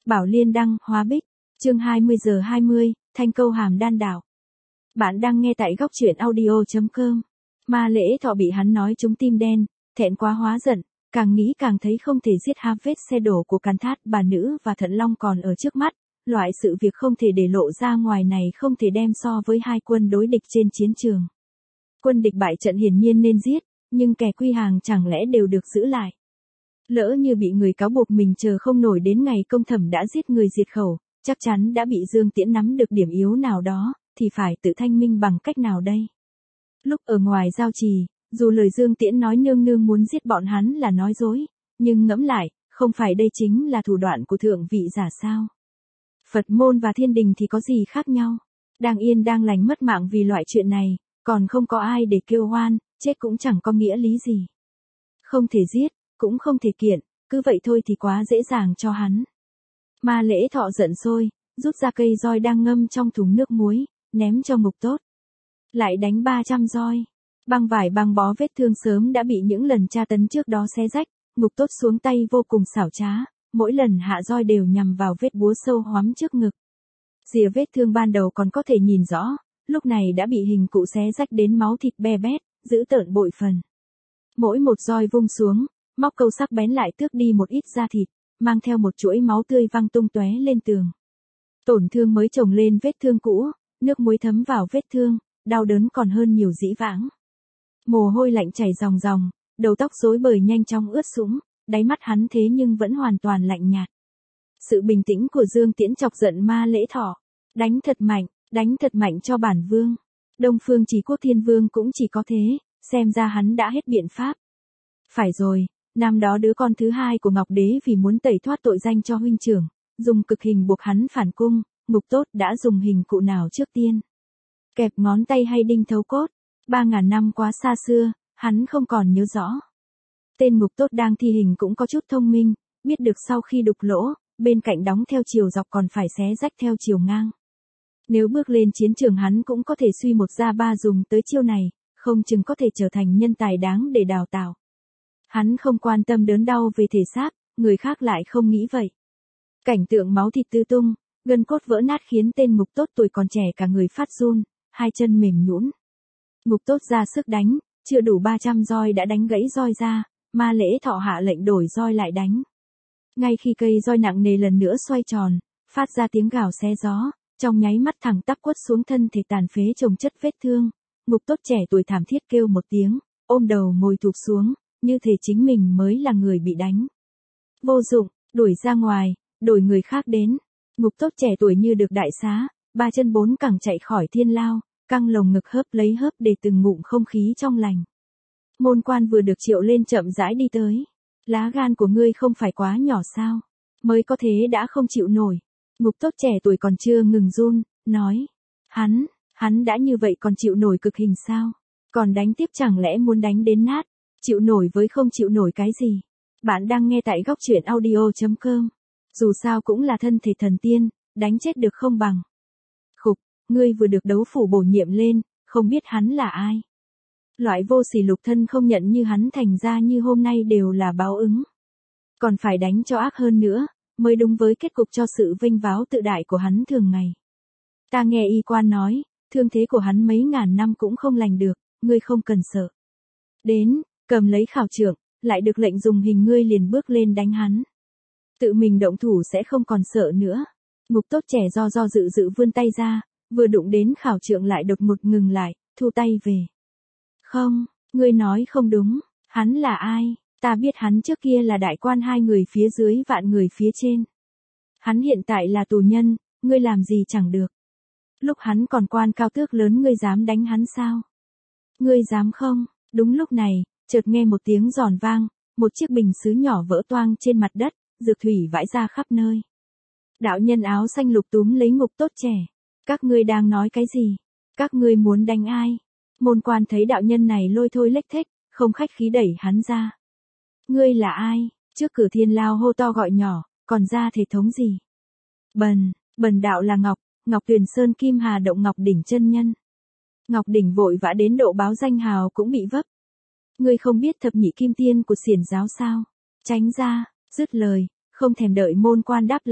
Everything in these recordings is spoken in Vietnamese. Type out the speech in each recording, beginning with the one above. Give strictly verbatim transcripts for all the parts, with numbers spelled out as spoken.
Bảo Liên đăng, Hóa Bích, chương hai mươi giờ hai mươi, Thanh Câu Hàm Đan Đảo. Bạn đang nghe tại góc truyện audio chấm com. Ma Lễ Thọ bị hắn nói trúng tim đen, thẹn quá hóa giận, càng nghĩ càng thấy không thể giết ham vết xe đổ của Càn Thát bà nữ và Thận Long còn ở trước mắt, loại sự việc không thể để lộ ra ngoài này không thể đem so với hai quân đối địch trên chiến trường. Quân địch bại trận hiển nhiên nên giết, nhưng kẻ quy hàng chẳng lẽ đều được giữ lại. Lỡ như bị người cáo buộc mình chờ không nổi đến ngày công thẩm đã giết người diệt khẩu, chắc chắn đã bị Dương Tiễn nắm được điểm yếu nào đó, thì phải tự thanh minh bằng cách nào đây? Lúc ở ngoài giao trì, dù lời Dương Tiễn nói nương nương muốn giết bọn hắn là nói dối, nhưng ngẫm lại, không phải đây chính là thủ đoạn của thượng vị giả sao? Phật môn và thiên đình thì có gì khác nhau? Đang yên đang lành mất mạng vì loại chuyện này, còn không có ai để kêu oan, chết cũng chẳng có nghĩa lý gì. Không thể giết, cũng không thể kiện, cứ vậy thôi thì quá dễ dàng cho hắn. Ma Lễ Thọ giận sôi, rút ra cây roi đang ngâm trong thùng nước muối, ném cho Ngục Tốt. Lại đánh ba trăm roi. Băng vải băng bó vết thương sớm đã bị những lần tra tấn trước đó xé rách, Ngục Tốt xuống tay vô cùng xảo trá, mỗi lần hạ roi đều nhằm vào vết búa sâu hoắm trước ngực. Rìa vết thương ban đầu còn có thể nhìn rõ, lúc này đã bị hình cụ xé rách đến máu thịt be bét, dữ tợn bội phần. Mỗi một roi vung xuống, móc câu sắc bén lại tước đi một ít da thịt, mang theo một chuỗi máu tươi văng tung tóe lên tường. Tổn thương mới chồng lên vết thương cũ, nước muối thấm vào vết thương, đau đớn còn hơn nhiều dĩ vãng. Mồ hôi lạnh chảy ròng ròng, đầu tóc rối bời nhanh chóng ướt sũng, đáy mắt hắn thế nhưng vẫn hoàn toàn lạnh nhạt. Sự bình tĩnh của Dương Tiễn chọc giận Ma Lễ Thọ. Đánh thật mạnh, đánh thật mạnh cho bản vương. Đông Phương Chỉ Quốc Thiên Vương cũng chỉ có thế, xem ra hắn đã hết biện pháp. Phải rồi, năm đó đứa con thứ hai của Ngọc Đế vì muốn tẩy thoát tội danh cho huynh trưởng, dùng cực hình buộc hắn phản cung, Ngục Tốt đã dùng hình cụ nào trước tiên? Kẹp ngón tay hay đinh thấu cốt? Ba ngàn năm quá xa xưa, hắn không còn nhớ rõ. Tên Ngục Tốt đang thi hình cũng có chút thông minh, biết được sau khi đục lỗ, bên cạnh đóng theo chiều dọc còn phải xé rách theo chiều ngang. Nếu bước lên chiến trường hắn cũng có thể suy một ra ba dùng tới chiêu này, không chừng có thể trở thành nhân tài đáng để đào tạo. Hắn không quan tâm đớn đau về thể xác, người khác lại không nghĩ vậy. Cảnh tượng máu thịt tứ tung, gân cốt vỡ nát khiến tên Ngục Tốt tuổi còn trẻ cả người phát run, hai chân mềm nhũn. Ngục Tốt ra sức đánh, chưa đủ ba trăm roi đã đánh gãy roi ra, Ma Lễ Thọ hạ lệnh đổi roi lại đánh. Ngay khi cây roi nặng nề lần nữa xoay tròn, phát ra tiếng gào xé gió, trong nháy mắt thẳng tắp quất xuống thân thể tàn phế chồng chất vết thương, Ngục Tốt trẻ tuổi thảm thiết kêu một tiếng, ôm đầu ngồi thụp xuống, như thể chính mình mới là người bị đánh. Vô dụng, đuổi ra ngoài, đổi người khác đến. Ngục Tốt trẻ tuổi như được đại xá, ba chân bốn cẳng chạy khỏi thiên lao, căng lồng ngực hớp lấy hớp để từng ngụm không khí trong lành. Môn quan vừa được triệu lên chậm rãi đi tới. Lá gan của ngươi không phải quá nhỏ sao? Mới có thế đã không chịu nổi. Ngục Tốt trẻ tuổi còn chưa ngừng run, nói. Hắn, hắn đã như vậy còn chịu nổi cực hình sao? Còn đánh tiếp chẳng lẽ muốn đánh đến nát? Chịu nổi với không chịu nổi cái gì? Bạn đang nghe tại góc truyện audio chấm com. Dù sao cũng là thân thể thần tiên, đánh chết được không bằng. Khục, ngươi vừa được đấu phủ bổ nhiệm lên, không biết hắn là ai. Loại vô sỉ lục thân không nhận như hắn thành ra như hôm nay đều là báo ứng. Còn phải đánh cho ác hơn nữa, mới đúng với kết cục cho sự vinh váo tự đại của hắn thường ngày. Ta nghe y quan nói, thương thế của hắn mấy ngàn năm cũng không lành được, ngươi không cần sợ. Đến, cầm lấy khảo trưởng, lại được lệnh dùng hình ngươi liền bước lên đánh hắn. Tự mình động thủ sẽ không còn sợ nữa. Ngục Tốt trẻ do do dự dự vươn tay ra, vừa đụng đến khảo trưởng lại đột ngột ngừng lại, thu tay về. Không, ngươi nói không đúng, hắn là ai? Ta biết hắn trước kia là đại quan hai người phía dưới vạn người phía trên. Hắn hiện tại là tù nhân, ngươi làm gì chẳng được. Lúc hắn còn quan cao tước lớn ngươi dám đánh hắn sao? Ngươi dám không? Đúng lúc này, chợt nghe một tiếng giòn vang, một chiếc bình sứ nhỏ vỡ toang trên mặt đất, dược thủy vãi ra khắp nơi. Đạo nhân áo xanh lục túm lấy Ngục Tốt trẻ. Các ngươi đang nói cái gì? Các ngươi muốn đánh ai? Môn quan thấy đạo nhân này lôi thôi lếch thếch, không khách khí đẩy hắn ra. Ngươi là ai? Trước cửa thiên lao hô to gọi nhỏ, còn ra thể thống gì? Bần, bần đạo là Ngọc, Ngọc Tuyền Sơn Kim Hà Động Ngọc Đỉnh chân nhân. Ngọc Đỉnh vội vã đến độ báo danh hào cũng bị vấp. Ngươi không biết thập nhị kim tiên của xiển giáo sao? Tránh ra, dứt lời, không thèm đợi môn quan đáp lại,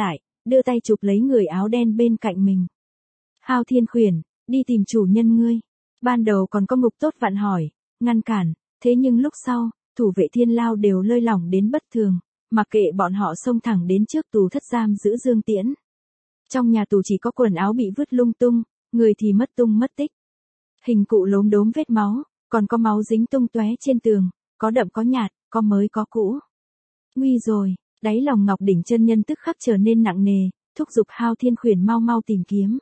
đưa tay chụp lấy người áo đen bên cạnh mình. Hao Thiên Khuyển, đi tìm chủ nhân ngươi. Ban đầu còn có Ngục Tốt vặn hỏi, ngăn cản, thế nhưng lúc sau, thủ vệ Thiên Lao đều lơi lỏng đến bất thường, mặc kệ bọn họ xông thẳng đến trước tù thất giam giữ Dương Tiễn. Trong nhà tù chỉ có quần áo bị vứt lung tung, người thì mất tung mất tích. Hình cụ lốm đốm vết máu, còn có máu dính tung tóe trên tường, có đậm có nhạt, có mới có cũ. Nguy rồi, đáy lòng Ngọc Đỉnh chân nhân tức khắc trở nên nặng nề, thúc giục Hao Thiên Khuyển mau mau tìm kiếm.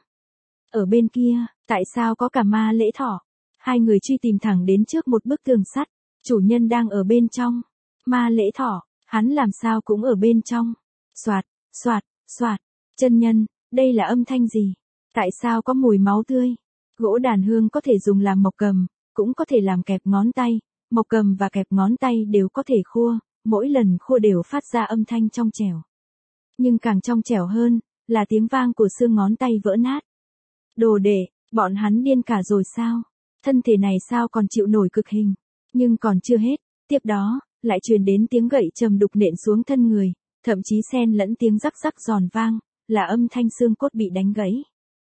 Ở bên kia, tại sao có cả Ma Lễ Thọ? Hai người truy tìm thẳng đến trước một bức tường sắt, chủ nhân đang ở bên trong. Ma Lễ Thọ, hắn làm sao cũng ở bên trong. Soạt, soạt, soạt, chân nhân, đây là âm thanh gì? Tại sao có mùi máu tươi? Gỗ đàn hương có thể dùng làm mộc cầm, cũng có thể làm kẹp ngón tay, mộc cầm và kẹp ngón tay đều có thể khua, mỗi lần khua đều phát ra âm thanh trong trẻo. Nhưng càng trong trẻo hơn, là tiếng vang của xương ngón tay vỡ nát. Đồ đệ, bọn hắn điên cả rồi sao? Thân thể này sao còn chịu nổi cực hình? Nhưng còn chưa hết, tiếp đó, lại truyền đến tiếng gậy trầm đục nện xuống thân người, thậm chí xen lẫn tiếng rắc rắc giòn vang, là âm thanh xương cốt bị đánh gãy.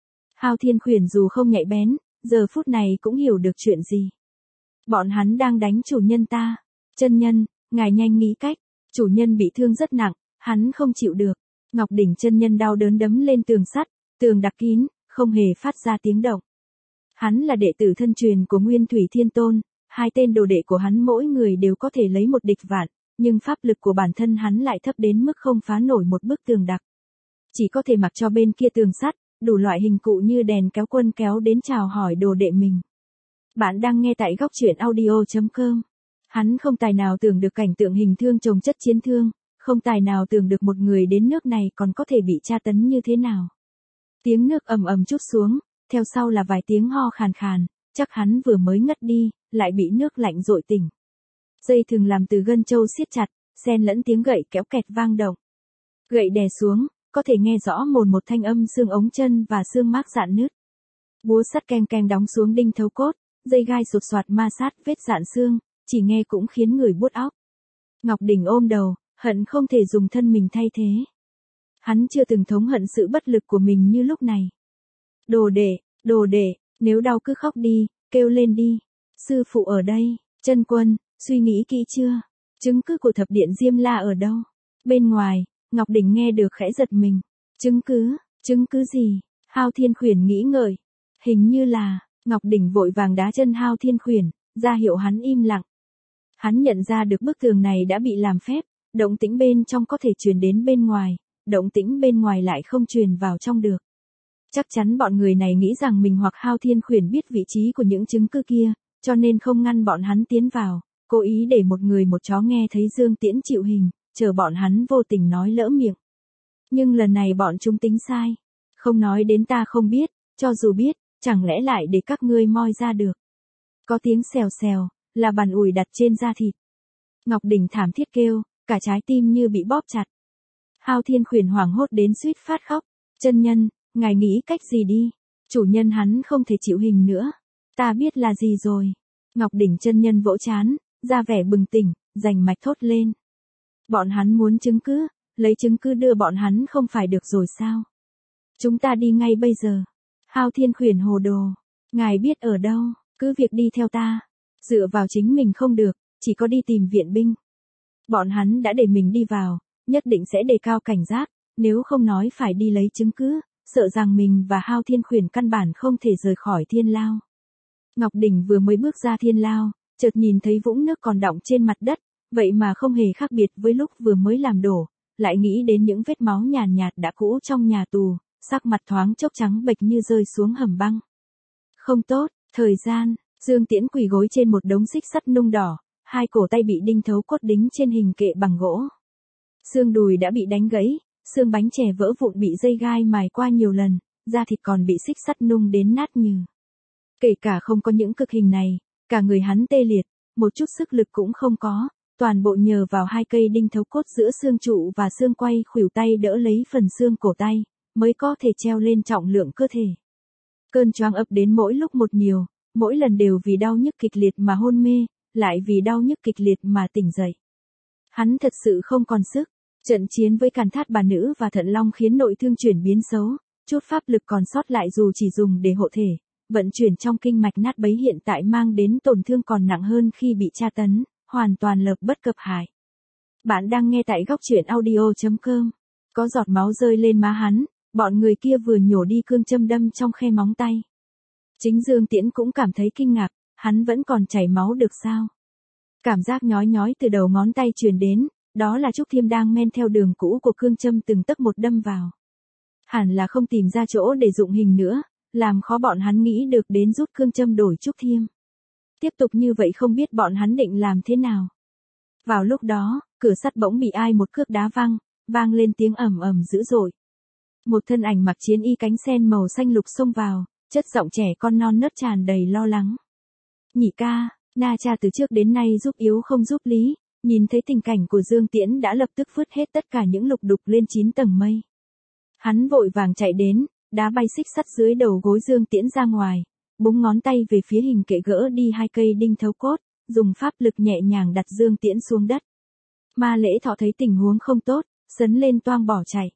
Hao Thiên Khuyển dù không nhạy bén, giờ phút này cũng hiểu được chuyện gì. Bọn hắn đang đánh chủ nhân ta. Chân nhân, ngài nhanh nghĩ cách, chủ nhân bị thương rất nặng, hắn không chịu được. Ngọc Đỉnh chân nhân đau đớn đấm lên tường sắt, tường đặc kín, không hề phát ra tiếng động. Hắn là đệ tử thân truyền của Nguyên Thủy Thiên Tôn, hai tên đồ đệ của hắn mỗi người đều có thể lấy một địch vạn, nhưng pháp lực của bản thân hắn lại thấp đến mức không phá nổi một bức tường đặc. Chỉ có thể mặc cho bên kia tường sắt, đủ loại hình cụ như đèn kéo quân kéo đến chào hỏi đồ đệ mình. Bạn đang nghe tại góc truyện audio chấm com. Hắn không tài nào tưởng được cảnh tượng hình thương chồng chất chiến thương, không tài nào tưởng được một người đến nước này còn có thể bị tra tấn như thế nào. Tiếng nước ầm ầm trút xuống, theo sau là vài tiếng ho khàn khàn, chắc hắn vừa mới ngất đi, lại bị nước lạnh dội tỉnh. Dây thừng làm từ gân trâu siết chặt, xen lẫn tiếng gậy kéo kẹt vang động. Gậy đè xuống, có thể nghe rõ mồn một thanh âm xương ống chân và xương mác dạn nứt. Búa sắt keng keng đóng xuống đinh thấu cốt, dây gai sột soạt ma sát vết dạn xương, chỉ nghe cũng khiến người buốt óc. Ngọc Đỉnh ôm đầu, hận không thể dùng thân mình thay thế. Hắn chưa từng thống hận sự bất lực của mình như lúc này. Đồ đệ, đồ đệ, nếu đau cứ khóc đi, kêu lên đi. Sư phụ ở đây, Chân Quân, suy nghĩ kỹ chưa? Chứng cứ của thập điện Diêm La ở đâu? Bên ngoài, Ngọc Đỉnh nghe được khẽ giật mình. Chứng cứ, chứng cứ gì? Hao Thiên Khuyển nghĩ ngợi. Hình như là, Ngọc Đỉnh vội vàng đá chân Hao Thiên Khuyển, ra hiệu hắn im lặng. Hắn nhận ra được bức tường này đã bị làm phép, động tĩnh bên trong có thể truyền đến bên ngoài, động tĩnh bên ngoài lại không truyền vào trong được. Chắc chắn bọn người này nghĩ rằng mình hoặc Hao Thiên Khuyển biết vị trí của những chứng cứ kia, cho nên không ngăn bọn hắn tiến vào, cố ý để một người một chó nghe thấy Dương Tiễn chịu hình, chờ bọn hắn vô tình nói lỡ miệng. Nhưng lần này bọn chúng tính sai. Không nói đến ta không biết, cho dù biết, chẳng lẽ lại để các ngươi moi ra được. Có tiếng xèo xèo, là bàn ủi đặt trên da thịt. Ngọc Đỉnh thảm thiết kêu, cả trái tim như bị bóp chặt. Hao Thiên Khuyển hoảng hốt đến suýt phát khóc. Chân nhân, ngài nghĩ cách gì đi. Chủ nhân hắn không thể chịu hình nữa. Ta biết là gì rồi. Ngọc Đỉnh chân nhân vỗ chán, ra vẻ bừng tỉnh, rành mạch thốt lên. Bọn hắn muốn chứng cứ, lấy chứng cứ đưa bọn hắn không phải được rồi sao? Chúng ta đi ngay bây giờ. Hao Thiên Khuyển hồ đồ. Ngài biết ở đâu, cứ việc đi theo ta. Dựa vào chính mình không được, chỉ có đi tìm viện binh. Bọn hắn đã để mình đi vào, nhất định sẽ đề cao cảnh giác, nếu không nói phải đi lấy chứng cứ, sợ rằng mình và Hao Thiên Khuyển căn bản không thể rời khỏi Thiên Lao. Ngọc Đỉnh vừa mới bước ra Thiên Lao, chợt nhìn thấy vũng nước còn đọng trên mặt đất, vậy mà không hề khác biệt với lúc vừa mới làm đổ, lại nghĩ đến những vết máu nhàn nhạt đã cũ trong nhà tù, sắc mặt thoáng chốc trắng bệch như rơi xuống hầm băng. Không tốt, thời gian, Dương Tiễn quỳ gối trên một đống xích sắt nung đỏ, hai cổ tay bị đinh thấu cốt đính trên hình kệ bằng gỗ. Xương đùi đã bị đánh gãy, xương bánh chè vỡ vụn bị dây gai mài qua nhiều lần, da thịt còn bị xích sắt nung đến nát nhừ. Kể cả không có những cực hình này, cả người hắn tê liệt, một chút sức lực cũng không có, toàn bộ nhờ vào hai cây đinh thấu cốt giữa xương trụ và xương quay khuỷu tay đỡ lấy phần xương cổ tay, mới có thể treo lên trọng lượng cơ thể. Cơn choáng ập đến mỗi lúc một nhiều, mỗi lần đều vì đau nhức kịch liệt mà hôn mê, lại vì đau nhức kịch liệt mà tỉnh dậy. Hắn thật sự không còn sức, Trận chiến với Càn Thát bà nữ và Thận Long khiến nội thương chuyển biến xấu, chút pháp lực còn sót lại dù chỉ dùng để hộ thể, vận chuyển trong kinh mạch nát bấy hiện tại mang đến tổn thương còn nặng hơn khi bị tra tấn, hoàn toàn lợp bất cập hại. Bạn đang nghe tại góc truyện audio chấm com. Có giọt máu rơi lên má hắn, bọn người kia vừa nhổ đi cương châm đâm trong khe móng tay. Chính Dương Tiễn cũng cảm thấy kinh ngạc, hắn vẫn còn chảy máu được sao? Cảm giác nhói nhói từ đầu ngón tay truyền đến, đó là Trúc Thiêm đang men theo đường cũ của cương châm từng tấc một đâm vào. Hẳn là không tìm ra chỗ để dụng hình nữa, làm khó bọn hắn nghĩ được đến rút cương châm đổi Trúc Thiêm. Tiếp tục như vậy không biết bọn hắn định làm thế nào. Vào lúc đó, cửa sắt bỗng bị ai một cước đá văng, vang lên tiếng ầm ầm dữ dội. Một thân ảnh mặc chiến y cánh sen màu xanh lục xông vào, chất giọng trẻ con non nớt tràn đầy lo lắng. Nhị ca, Na Cha từ trước đến nay giúp yếu không giúp lý, nhìn thấy tình cảnh của Dương Tiễn đã lập tức vứt hết tất cả những lục đục lên chín tầng mây. Hắn vội vàng chạy đến, đá bay xích sắt dưới đầu gối Dương Tiễn ra ngoài, búng ngón tay về phía hình kệ gỡ đi hai cây đinh thấu cốt, dùng pháp lực nhẹ nhàng đặt Dương Tiễn xuống đất. Ma Lễ Thọ thấy tình huống không tốt, sấn lên toang bỏ chạy.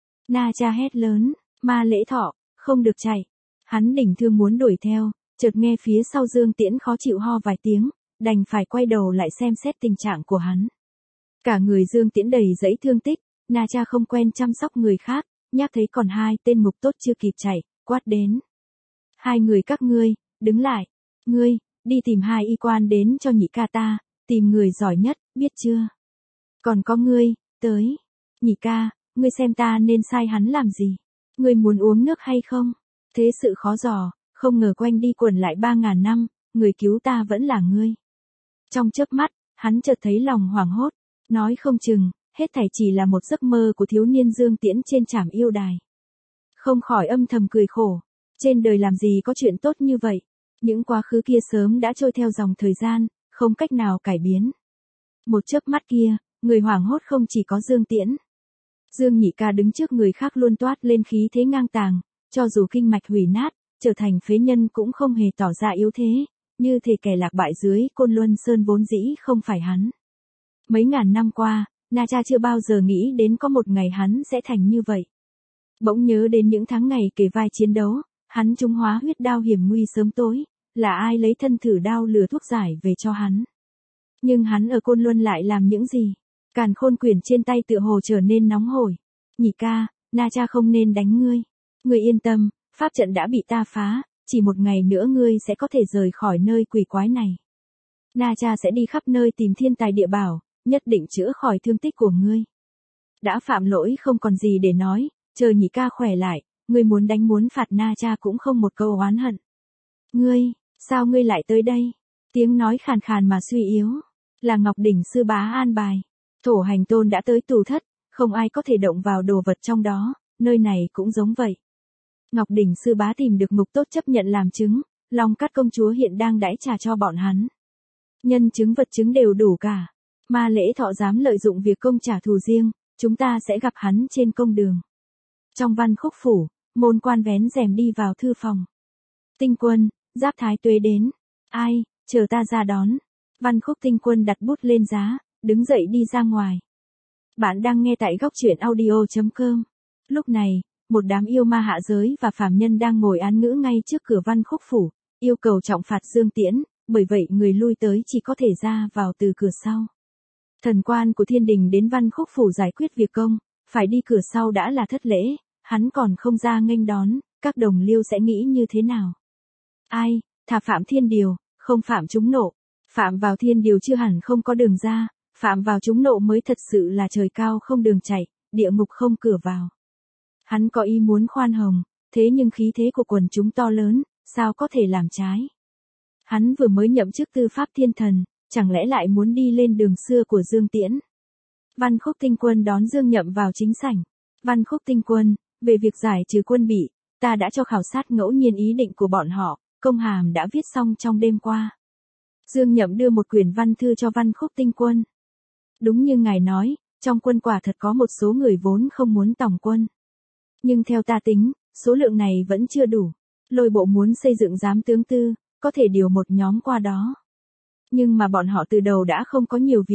Na Cha hét lớn, Ma Lễ Thọ, không được chạy. Hắn đỉnh thương muốn đuổi theo, chợt nghe phía sau Dương Tiễn khó chịu ho vài tiếng, đành phải quay đầu lại xem xét tình trạng của hắn. Cả người Dương Tiễn đầy dẫy thương tích, Na Cha không quen chăm sóc người khác, nhắc thấy còn hai tên ngục tốt chưa kịp chạy, quát đến. Hai người các ngươi, đứng lại. Ngươi, đi tìm hai y quan đến cho nhị ca ta, tìm người giỏi nhất, biết chưa? Còn có ngươi, tới. Nhị ca, ngươi xem ta nên sai hắn làm gì? Ngươi muốn uống nước hay không? Thế sự khó dò, không ngờ quanh đi quẩn lại ba ngàn năm, người cứu ta vẫn là ngươi. Trong chớp mắt, hắn chợt thấy lòng hoảng hốt, nói không chừng, hết thảy chỉ là một giấc mơ của thiếu niên Dương Tiễn trên trảm yêu đài. Không khỏi âm thầm cười khổ, trên đời làm gì có chuyện tốt như vậy, những quá khứ kia sớm đã trôi theo dòng thời gian, không cách nào cải biến. Một chớp mắt kia, người hoảng hốt không chỉ có Dương Tiễn. Dương Nhị ca đứng trước người khác luôn toát lên khí thế ngang tàng, cho dù kinh mạch hủy nát, trở thành phế nhân cũng không hề tỏ ra yếu thế, như thể kẻ lạc bại dưới Côn Luân Sơn vốn dĩ không phải hắn. Mấy ngàn năm qua, Na Cha chưa bao giờ nghĩ đến có một ngày hắn sẽ thành như vậy. Bỗng nhớ đến những tháng ngày kề vai chiến đấu, hắn trúng hóa huyết đao hiểm nguy sớm tối, là ai lấy thân thử đao lừa thuốc giải về cho hắn. Nhưng hắn ở Côn Luân lại làm những gì? Càn khôn quyển trên tay tựa hồ trở nên nóng hổi. Nhị ca, Na Cha không nên đánh ngươi. Ngươi yên tâm, pháp trận đã bị ta phá, chỉ một ngày nữa ngươi sẽ có thể rời khỏi nơi quỷ quái này. Na Cha sẽ đi khắp nơi tìm thiên tài địa bảo, nhất định chữa khỏi thương tích của ngươi. Đã phạm lỗi không còn gì để nói, chờ nhị ca khỏe lại, ngươi muốn đánh muốn phạt Na Cha cũng không một câu oán hận. Ngươi, sao ngươi lại tới đây? Tiếng nói khàn khàn mà suy yếu, là Ngọc Đỉnh sư bá an bài. Thổ Hành Tôn đã tới tù thất, không ai có thể động vào đồ vật trong đó, nơi này cũng giống vậy. Ngọc Đỉnh sư bá tìm được ngục tốt chấp nhận làm chứng, Long Cát công chúa hiện đang đãi trà cho bọn hắn. Nhân chứng vật chứng đều đủ cả. Ma Lễ Thọ dám lợi dụng việc công trả thù riêng, chúng ta sẽ gặp hắn trên công đường. Trong Văn Khúc phủ, môn quan vén rèm đi vào thư phòng. Tinh Quân, Giáp Thái Tuế đến. Ai, chờ ta ra đón. Văn Khúc Tinh Quân đặt bút lên giá, đứng dậy đi ra ngoài. Bạn đang nghe tại góc truyện audio chấm com. Lúc này, một đám yêu ma hạ giới và phàm nhân đang ngồi án ngữ ngay trước cửa Văn Khúc phủ, yêu cầu trọng phạt Dương Tiễn, bởi vậy người lui tới chỉ có thể ra vào từ cửa sau. Thần quan của thiên đình đến Văn Khúc phủ giải quyết việc công, phải đi cửa sau đã là thất lễ, hắn còn không ra nghênh đón, các đồng liêu sẽ nghĩ như thế nào? Ai, thà phạm thiên điều, không phạm chúng nộ. Phạm vào thiên điều chưa hẳn không có đường ra, phạm vào chúng nộ mới thật sự là trời cao không đường chạy, địa ngục không cửa vào. Hắn có ý muốn khoan hồng, thế nhưng khí thế của quần chúng to lớn, sao có thể làm trái? Hắn vừa mới nhậm chức tư pháp thiên thần, chẳng lẽ lại muốn đi lên đường xưa của Dương Tiễn? Văn Khúc Tinh Quân đón Dương Nhậm vào chính sảnh. Văn Khúc Tinh Quân, về việc giải trừ quân bị, ta đã cho khảo sát ngẫu nhiên ý định của bọn họ, công hàm đã viết xong trong đêm qua. Dương Nhậm đưa một quyển văn thư cho Văn Khúc Tinh Quân. Đúng như ngài nói, trong quân quả thật có một số người vốn không muốn tòng quân. Nhưng theo ta tính, số lượng này vẫn chưa đủ. Lôi bộ muốn xây dựng giám tướng tư, có thể điều một nhóm qua đó. Nhưng mà bọn họ từ đầu đã không có nhiều việc,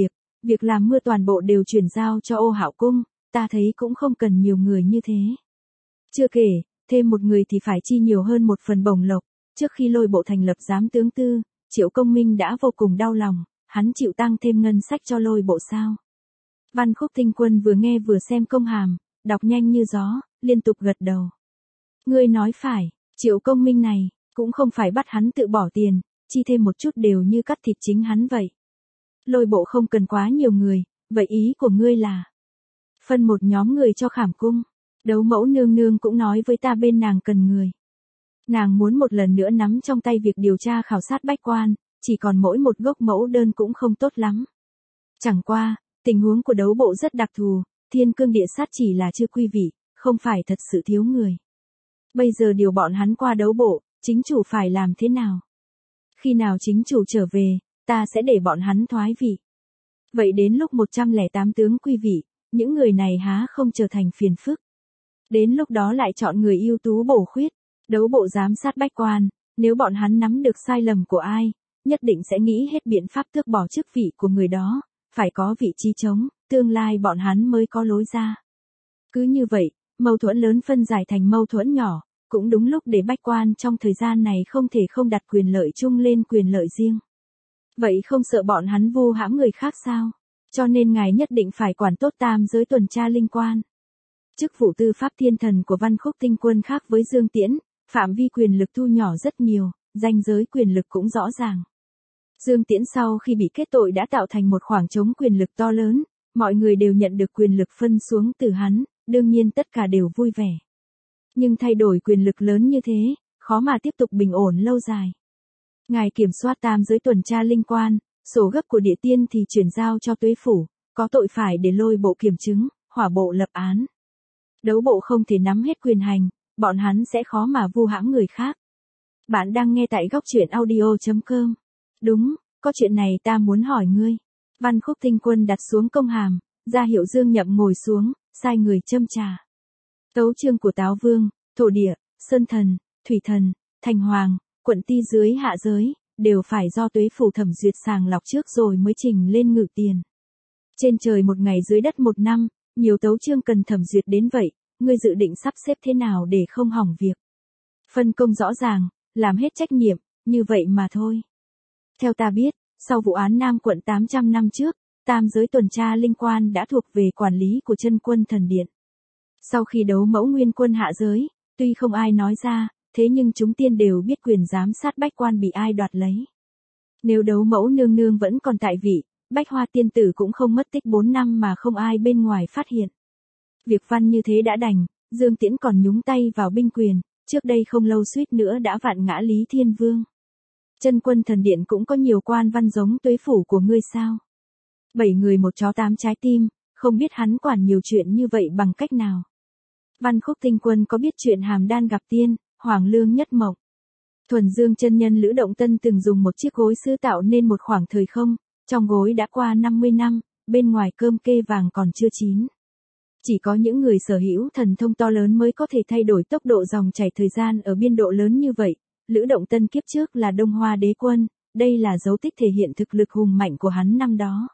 Việc làm mưa toàn bộ đều chuyển giao cho Ô Hạo Cung, ta thấy cũng không cần nhiều người như thế. Chưa kể, thêm một người thì phải chi nhiều hơn một phần bổng lộc. Trước khi Lôi Bộ thành lập giám tướng tư, Triệu Công Minh đã vô cùng đau lòng, hắn chịu tăng thêm ngân sách cho Lôi Bộ sao? Văn Khúc Tinh Quân vừa nghe vừa xem công hàm, đọc nhanh như gió, liên tục gật đầu. Ngươi nói phải, Triệu Công Minh này, cũng không phải bắt hắn tự bỏ tiền, chi thêm một chút đều như cắt thịt chính hắn vậy. Lôi Bộ không cần quá nhiều người, vậy ý của ngươi là phân một nhóm người cho Khảm Cung. Đấu Mẫu nương nương cũng nói với ta bên nàng cần người. Nàng muốn một lần nữa nắm trong tay việc điều tra khảo sát bách quan, chỉ còn mỗi một gốc mẫu đơn cũng không tốt lắm. Chẳng qua, tình huống của Đấu Bộ rất đặc thù, Thiên Cương Địa Sát chỉ là chưa quy vị, không phải thật sự thiếu người. Bây giờ điều bọn hắn qua Đấu Bộ, chính chủ phải làm thế nào? Khi nào chính chủ trở về, ta sẽ để bọn hắn thoái vị. Vậy đến lúc một trăm lẻ tám tướng quy vị, những người này há không trở thành phiền phức. Đến lúc đó lại chọn người ưu tú bổ khuyết, Đấu Bộ giám sát bách quan, nếu bọn hắn nắm được sai lầm của ai, nhất định sẽ nghĩ hết biện pháp tước bỏ chức vị của người đó, phải có vị trí trống, tương lai bọn hắn mới có lối ra. Cứ như vậy, mâu thuẫn lớn phân giải thành mâu thuẫn nhỏ, cũng đúng lúc để bách quan trong thời gian này không thể không đặt quyền lợi chung lên quyền lợi riêng. Vậy không sợ bọn hắn vu hãm người khác sao? Cho nên ngài nhất định phải quản tốt tam giới tuần tra linh quan. Chức vụ tư pháp thiên thần của Văn Khúc Tinh Quân khác với Dương Tiễn, phạm vi quyền lực thu nhỏ rất nhiều, ranh giới quyền lực cũng rõ ràng. Dương Tiễn sau khi bị kết tội đã tạo thành một khoảng trống quyền lực to lớn, mọi người đều nhận được quyền lực phân xuống từ hắn, đương nhiên tất cả đều vui vẻ. Nhưng thay đổi quyền lực lớn như thế, khó mà tiếp tục bình ổn lâu dài. Ngài kiểm soát tam giới tuần tra linh quan, sổ gấp của địa tiên thì chuyển giao cho tuế phủ, có tội phải để Lôi Bộ kiểm chứng, Hỏa Bộ lập án. Đấu Bộ không thể nắm hết quyền hành, bọn hắn sẽ khó mà vu hãm người khác. Bạn đang nghe tại góc truyện audio chấm com. Đúng, có chuyện này ta muốn hỏi ngươi. Văn Khúc Tinh Quân đặt xuống công hàm, ra hiệu Dương Nhậm ngồi xuống, sai người châm trà. Tấu chương của Táo Vương, Thổ Địa, Sơn Thần, Thủy Thần, Thành Hoàng, quận ti dưới hạ giới, đều phải do tuế phủ thẩm duyệt sàng lọc trước rồi mới trình lên ngự tiền. Trên trời một ngày dưới đất một năm, nhiều tấu chương cần thẩm duyệt đến vậy, ngươi dự định sắp xếp thế nào để không hỏng việc. Phân công rõ ràng, làm hết trách nhiệm, như vậy mà thôi. Theo ta biết, sau vụ án Nam quận tám trăm năm trước, tam giới tuần tra linh quan đã thuộc về quản lý của Chân Quân Thần Điện. Sau khi Đấu Mẫu nguyên quân hạ giới, tuy không ai nói ra, thế nhưng chúng tiên đều biết quyền giám sát bách quan bị ai đoạt lấy. Nếu Đấu Mẫu nương nương vẫn còn tại vị, Bách Hoa tiên tử cũng không mất tích bốn năm mà không ai bên ngoài phát hiện. Việc văn như thế đã đành, Dương Tiễn còn nhúng tay vào binh quyền, trước đây không lâu suýt nữa đã vạn ngã Lý Thiên Vương. Chân Quân Thần Điện cũng có nhiều quan văn giống tuế phủ của ngươi sao? Bảy người một chó tám trái tim, không biết hắn quản nhiều chuyện như vậy bằng cách nào. Văn Khúc Tinh Quân có biết chuyện Hàm Đan gặp tiên, Hoàng Lương nhất mộng. Thuần Dương chân nhân Lữ Động Tân từng dùng một chiếc gối sứ tạo nên một khoảng thời không, trong gối đã qua năm mươi năm, bên ngoài cơm kê vàng còn chưa chín. Chỉ có những người sở hữu thần thông to lớn mới có thể thay đổi tốc độ dòng chảy thời gian ở biên độ lớn như vậy. Lữ Động Tân kiếp trước là Đông Hoa đế quân, đây là dấu tích thể hiện thực lực hùng mạnh của hắn năm đó.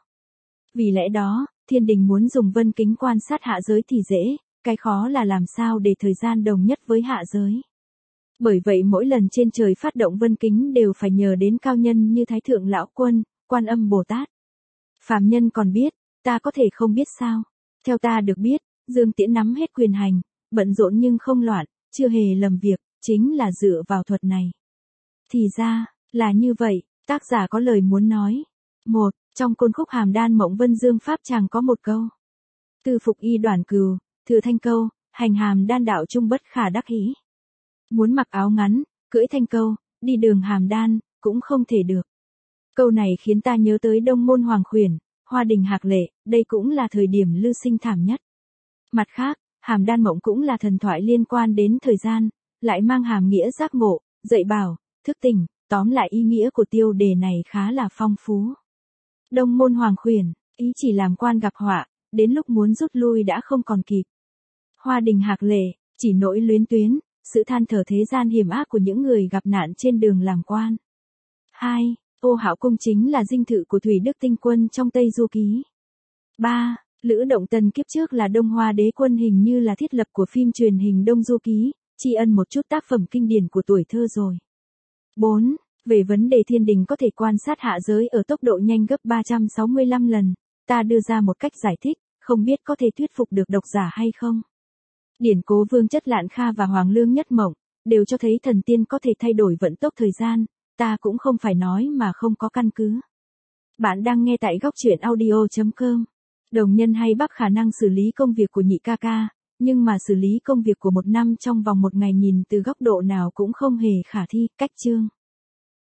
Vì lẽ đó, thiên đình muốn dùng vân kính quan sát hạ giới thì dễ, cái khó là làm sao để thời gian đồng nhất với hạ giới. Bởi vậy mỗi lần trên trời phát động vân kính đều phải nhờ đến cao nhân như Thái Thượng Lão Quân, Quan Âm Bồ Tát. Phàm nhân còn biết, ta có thể không biết sao. Theo ta được biết, Dương Tiễn nắm hết quyền hành, bận rộn nhưng không loạn, chưa hề lầm việc, chính là dựa vào thuật này. Thì ra, là như vậy, tác giả có lời muốn nói. Một, trong côn khúc Hàm Đan Mộng Vân Dương Pháp chàng có một câu. Tư phục y đoản cừu, thừa thanh câu, hành hàm đan đạo trung bất khả đắc hỷ. Muốn mặc áo ngắn, cưỡi thanh câu, đi đường hàm đan, cũng không thể được. Câu này khiến ta nhớ tới Đông Môn Hoàng Khuyển, Hoa Đình Hạc Lệ, đây cũng là thời điểm lưu sinh thảm nhất. Mặt khác, Hàm Đan Mộng cũng là thần thoại liên quan đến thời gian, lại mang hàm nghĩa giác ngộ, dạy bảo, thức tỉnh, tóm lại ý nghĩa của tiêu đề này khá là phong phú. Đông Môn Hoàng Khuyển, ý chỉ làm quan gặp họa, đến lúc muốn rút lui đã không còn kịp. Hoa Đình Hạc Lệ, chỉ nỗi luyến tuyến, sự than thở thế gian hiểm ác của những người gặp nạn trên đường làm quan. Hai, Ô Hạo Cung chính là dinh thự của Thủy Đức Tinh Quân trong Tây Du Ký. ba. Lữ Động Tần kiếp trước là Đông Hoa đế quân hình như là thiết lập của phim truyền hình Đông Du Ký, tri ân một chút tác phẩm kinh điển của tuổi thơ rồi. bốn. Về vấn đề thiên đình có thể quan sát hạ giới ở tốc độ nhanh gấp ba trăm sáu mươi lăm lần, ta đưa ra một cách giải thích, không biết có thể thuyết phục được độc giả hay không. Điển cố Vương Chất Lạn Kha và Hoàng Lương Nhất Mộng đều cho thấy thần tiên có thể thay đổi vận tốc thời gian, ta cũng không phải nói mà không có căn cứ. Bạn đang nghe tại góc truyện audio chấm com. Đồng nhân hay Bắc khả năng xử lý công việc của nhị ca ca, nhưng mà xử lý công việc của một năm trong vòng một ngày nhìn từ góc độ nào cũng không hề khả thi. Cách chương